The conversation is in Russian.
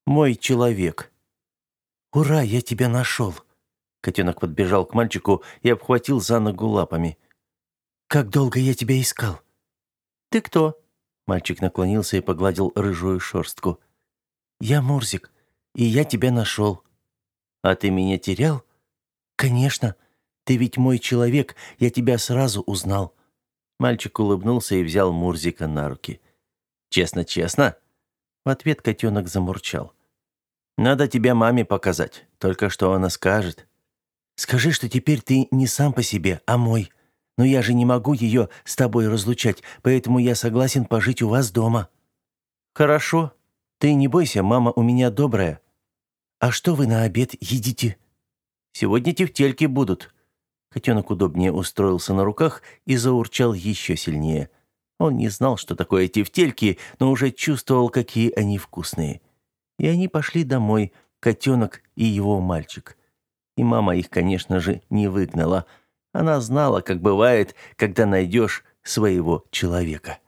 Мой человек». «Ура, я тебя нашел!» Котенок подбежал к мальчику и обхватил за ногу лапами. «Как долго я тебя искал?» «Ты кто?» Мальчик наклонился и погладил рыжую шерстку. «Я Мурзик, и я тебя нашел». «А ты меня терял?» «Конечно. Ты ведь мой человек, я тебя сразу узнал». Мальчик улыбнулся и взял Мурзика на руки. «Честно, честно?» В ответ котенок замурчал. «Надо тебя маме показать. Только что она скажет?» «Скажи, что теперь ты не сам по себе, а мой. Но я же не могу ее с тобой разлучать, поэтому я согласен пожить у вас дома». «Хорошо. Ты не бойся, мама у меня добрая». «А что вы на обед едите?» «Сегодня тефтельки будут». Котенок удобнее устроился на руках и заурчал еще сильнее. Он не знал, что такое тефтельки, но уже чувствовал, какие они вкусные. И они пошли домой, котенок и его мальчик. И мама их, конечно же, не выгнала. Она знала, как бывает, когда найдешь своего человека.